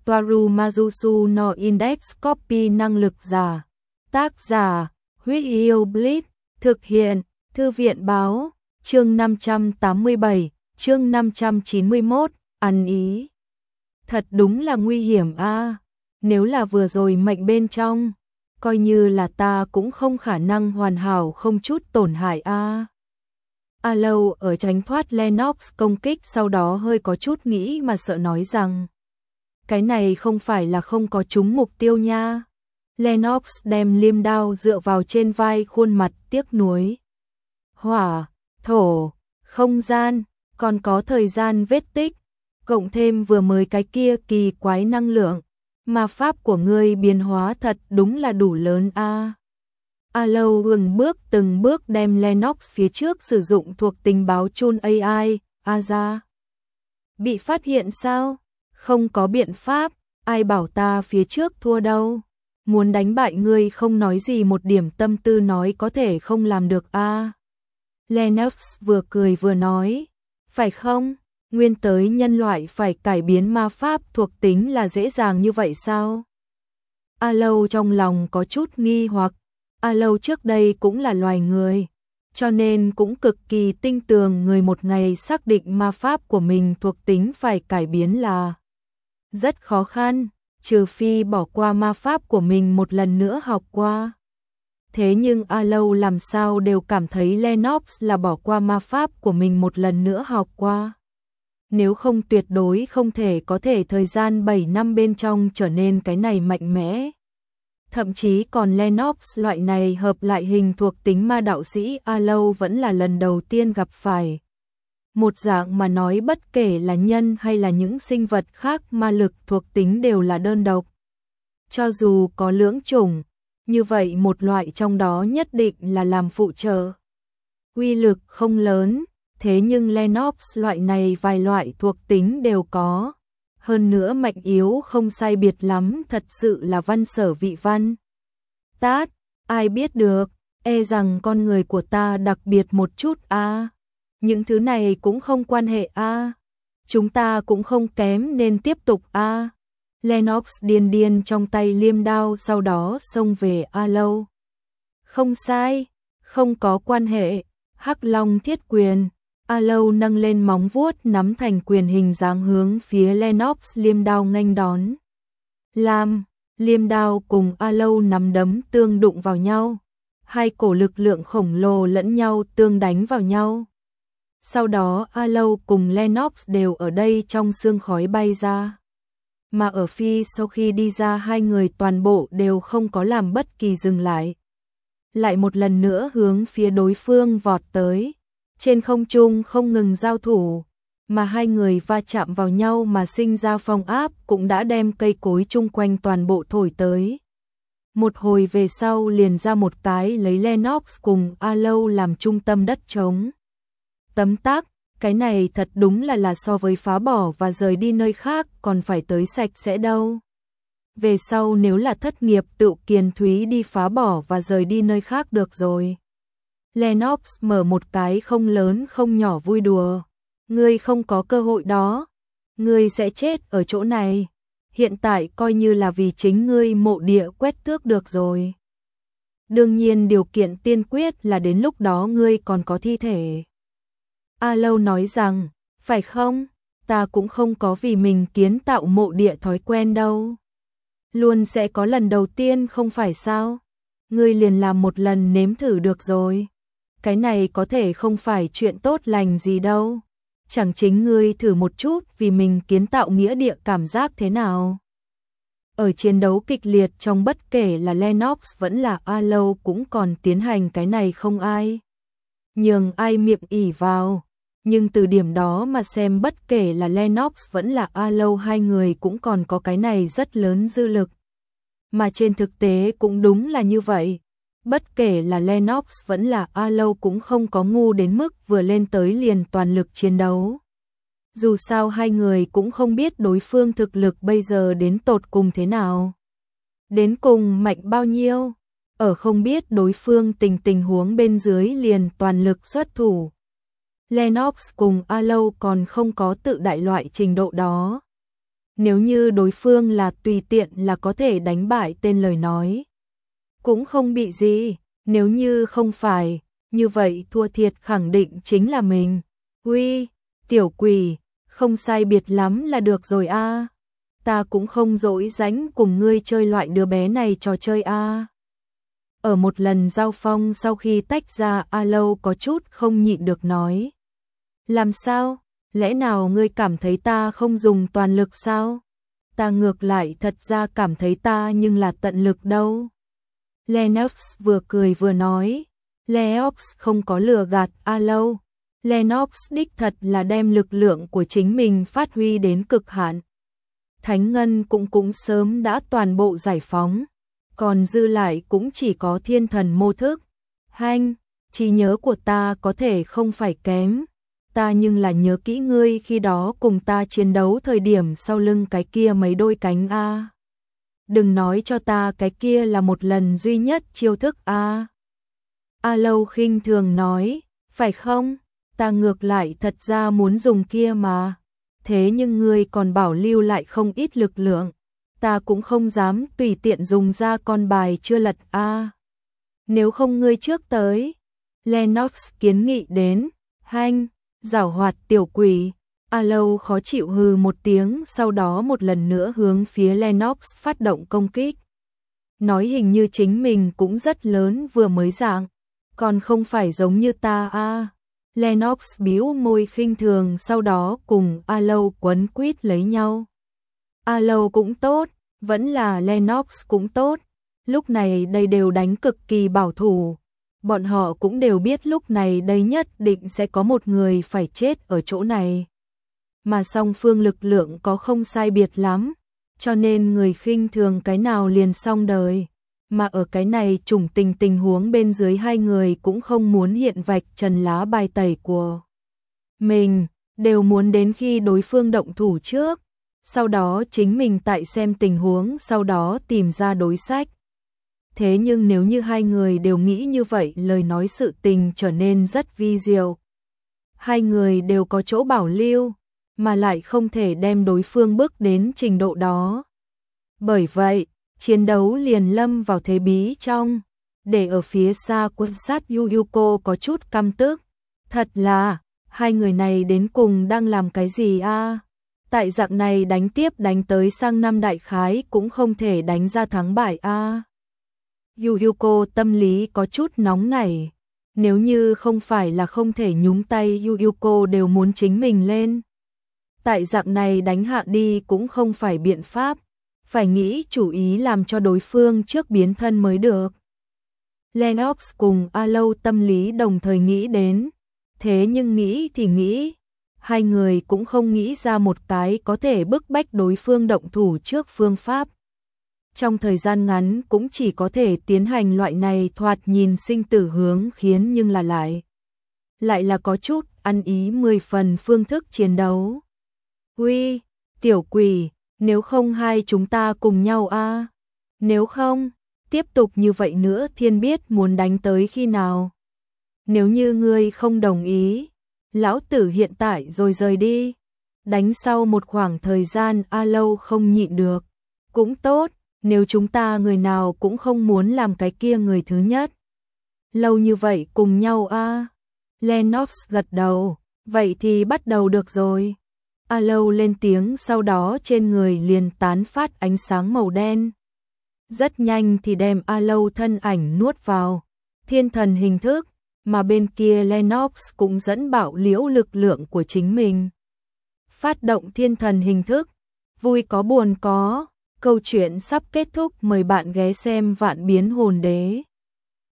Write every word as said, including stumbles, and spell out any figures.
Toaru Majusu no Index Copy năng lực giả. Tác giả, Huyết Yêu Blitz, thực hiện, Thư viện báo, chương năm trăm tám mươi bảy, chương năm trăm chín mươi mốt, ăn ý. Thật đúng là nguy hiểm a. À. Nếu là vừa rồi mệnh bên trong, coi như là ta cũng không khả năng hoàn hảo không chút tổn hại a. À. Alo ở tránh thoát Lennox công kích sau đó hơi có chút nghĩ mà sợ nói rằng cái này không phải là không có trúng mục tiêu nha. Lennox đem liêm đao dựa vào trên vai khuôn mặt tiếc nuối. Hỏa, thổ, không gian, còn có thời gian vết tích, cộng thêm vừa mới cái kia kỳ quái năng lượng, mà pháp của ngươi biến hóa thật đúng là đủ lớn a. À. Alo từng bước từng bước đem Lennox phía trước sử dụng thuộc tình báo chun a i, a ra. Bị phát hiện sao? Không có biện pháp, ai bảo ta phía trước thua đâu. Muốn đánh bại ngươi không nói gì một điểm tâm tư nói có thể không làm được a. À. Lennox vừa cười vừa nói, phải không? Nguyên tới nhân loại phải cải biến ma pháp thuộc tính là dễ dàng như vậy sao? Alo trong lòng có chút nghi hoặc, Alo trước đây cũng là loài người, cho nên cũng cực kỳ tinh tường người một ngày xác định ma pháp của mình thuộc tính phải cải biến là rất khó khăn, trừ phi bỏ qua ma pháp của mình một lần nữa học qua. Thế nhưng Alo làm sao đều cảm thấy Lennox là bỏ qua ma pháp của mình một lần nữa học qua. Nếu không tuyệt đối không thể có thể thời gian bảy năm bên trong trở nên cái này mạnh mẽ. Thậm chí còn Lennox loại này hợp lại hình thuộc tính ma đạo sĩ Alo vẫn là lần đầu tiên gặp phải. Một dạng mà nói bất kể là nhân hay là những sinh vật khác ma lực thuộc tính đều là đơn độc. Cho dù có lưỡng chủng, như vậy một loại trong đó nhất định là làm phụ trợ. Uy lực không lớn, thế nhưng Lennox loại này vài loại thuộc tính đều có. Hơn nữa mạnh yếu không sai biệt lắm, thật sự là văn sở vị văn. Tát, ai biết được, e rằng con người của ta đặc biệt một chút a. À. Những thứ này cũng không quan hệ a. À. Chúng ta cũng không kém nên tiếp tục a. À. Lennox điên điên trong tay liêm đao sau đó xông về Alo. Không sai, không có quan hệ, Hắc Long thiết quyền. Alo nâng lên móng vuốt nắm thành quyền hình dáng hướng phía Lennox liêm đao nghênh đón. Làm, liêm đao cùng Alo nắm đấm tương đụng vào nhau. Hai cổ lực lượng khổng lồ lẫn nhau tương đánh vào nhau. Sau đó Alo cùng Lennox đều ở đây trong sương khói bay ra. Mà ở phi sau khi đi ra hai người toàn bộ đều không có làm bất kỳ dừng lại. Lại một lần nữa hướng phía đối phương vọt tới. Trên không trung không ngừng giao thủ, mà hai người va chạm vào nhau mà sinh ra phong áp cũng đã đem cây cối chung quanh toàn bộ thổi tới. Một hồi về sau liền ra một cái lấy Lennox cùng Alo làm trung tâm đất trống. Tấm tắc, cái này thật đúng là là so với phá bỏ và rời đi nơi khác còn phải tới sạch sẽ đâu. Về sau nếu là thất nghiệp tự kiền thúy đi phá bỏ và rời đi nơi khác được rồi. Lennox mở một cái không lớn không nhỏ vui đùa. Ngươi không có cơ hội đó. Ngươi sẽ chết ở chỗ này. Hiện tại coi như là vì chính ngươi mộ địa quét tước được rồi. Đương nhiên điều kiện tiên quyết là đến lúc đó ngươi còn có thi thể. Alo nói rằng, phải không? Ta cũng không có vì mình kiến tạo mộ địa thói quen đâu. Luôn sẽ có lần đầu tiên không phải sao? Ngươi liền làm một lần nếm thử được rồi. Cái này có thể không phải chuyện tốt lành gì đâu. Chẳng chính ngươi thử một chút vì mình kiến tạo nghĩa địa cảm giác thế nào. Ở chiến đấu kịch liệt trong bất kể là Lennox vẫn là Alo cũng còn tiến hành cái này không ai. Nhường ai miệng ỉ vào. Nhưng từ điểm đó mà xem bất kể là Lennox vẫn là Alo hai người cũng còn có cái này rất lớn dư lực. Mà trên thực tế cũng đúng là như vậy. Bất kể là Lennox vẫn là Alo cũng không có ngu đến mức vừa lên tới liền toàn lực chiến đấu. Dù sao hai người cũng không biết đối phương thực lực bây giờ đến tột cùng thế nào. Đến cùng mạnh bao nhiêu. Ở không biết đối phương tình tình huống bên dưới liền toàn lực xuất thủ. Lennox cùng Alo còn không có tự đại loại trình độ đó. Nếu như đối phương là tùy tiện là có thể đánh bại tên lời nói, cũng không bị gì, nếu như không phải, như vậy thua thiệt khẳng định chính là mình. Uy, tiểu quỷ, không sai biệt lắm là được rồi a. Ta cũng không dỗi rãnh cùng ngươi chơi loại đứa bé này trò chơi a. Ở một lần giao phong sau khi tách ra, A Lâu có chút không nhịn được nói. Làm sao? Lẽ nào ngươi cảm thấy ta không dùng toàn lực sao? Ta ngược lại thật ra cảm thấy ta nhưng là tận lực đâu. Lennox vừa cười vừa nói. Lennox không có lừa gạt A Lâu. Lennox đích thật là đem lực lượng của chính mình phát huy đến cực hạn. Thánh Ngân cũng cũng sớm đã toàn bộ giải phóng, còn dư lại cũng chỉ có thiên thần mô thức. Hanh, trí nhớ của ta có thể không phải kém, ta nhưng là nhớ kỹ ngươi khi đó cùng ta chiến đấu thời điểm sau lưng cái kia mấy đôi cánh a. Đừng nói cho ta cái kia là một lần duy nhất chiêu thức a. A Lâu khinh thường nói, phải không? Ta ngược lại thật ra muốn dùng kia mà. Thế nhưng ngươi còn bảo lưu lại không ít lực lượng, ta cũng không dám tùy tiện dùng ra con bài chưa lật a. Nếu không ngươi trước tới. Lennox kiến nghị đến. Hanh, giảo hoạt tiểu quỷ. A Lâu khó chịu hừ một tiếng, sau đó một lần nữa hướng phía Lennox phát động công kích. Nói hình như chính mình cũng rất lớn vừa mới dạng, còn không phải giống như ta a. Lennox bĩu môi khinh thường, sau đó cùng A Lâu quấn quýt lấy nhau. A Lâu cũng tốt, vẫn là Lennox cũng tốt, lúc này đây đều đánh cực kỳ bảo thủ. Bọn họ cũng đều biết lúc này đây nhất định sẽ có một người phải chết ở chỗ này. Mà song phương lực lượng có không sai biệt lắm, cho nên người khinh thường cái nào liền xong đời. Mà ở cái này trùng tình tình huống bên dưới, hai người cũng không muốn hiện vạch trần lá bài tẩy của mình, đều muốn đến khi đối phương động thủ trước, sau đó chính mình tại xem tình huống, sau đó tìm ra đối sách. Thế nhưng nếu như hai người đều nghĩ như vậy, lời nói sự tình trở nên rất vi diệu. Hai người đều có chỗ bảo lưu, mà lại không thể đem đối phương bước đến trình độ đó. Bởi vậy, chiến đấu liền lâm vào thế bí trong, để ở phía xa quan sát Yuyuko có chút căm tức. Thật là, hai người này đến cùng đang làm cái gì a? Tại dạng này đánh tiếp đánh tới sang năm đại khái cũng không thể đánh ra thắng bại a. Yuyuko tâm lý có chút nóng nảy, nếu như không phải là không thể nhúng tay, Yuyuko đều muốn chính mình lên. Tại dạng này đánh hạ đi cũng không phải biện pháp, phải nghĩ chủ ý làm cho đối phương trước biến thân mới được. Lennox cùng A Lâu tâm lý đồng thời nghĩ đến, thế nhưng nghĩ thì nghĩ, hai người cũng không nghĩ ra một cái có thể bức bách đối phương động thủ trước phương pháp. Trong thời gian ngắn cũng chỉ có thể tiến hành loại này thoạt nhìn sinh tử hướng khiến nhưng là lại. Lại là có chút ăn ý mười phần phương thức chiến đấu. Uy, tiểu quỷ, nếu không hai chúng ta cùng nhau a. Nếu không, tiếp tục như vậy nữa thiên biết muốn đánh tới khi nào. Nếu như ngươi không đồng ý, lão tử hiện tại rồi rời đi. Đánh sau một khoảng thời gian, A Lâu không nhịn được. Cũng tốt, nếu chúng ta người nào cũng không muốn làm cái kia người thứ nhất. Lâu như vậy cùng nhau a. Lennox gật đầu, vậy thì bắt đầu được rồi. A Lâu lên tiếng, sau đó trên người liền tán phát ánh sáng màu đen. Rất nhanh thì đem A Lâu thân ảnh nuốt vào thiên thần hình thức, mà bên kia Lennox cũng dẫn bạo liễu lực lượng của chính mình. Phát động thiên thần hình thức, vui có buồn có, câu chuyện sắp kết thúc, mời bạn ghé xem Vạn Biến Hồn Đế.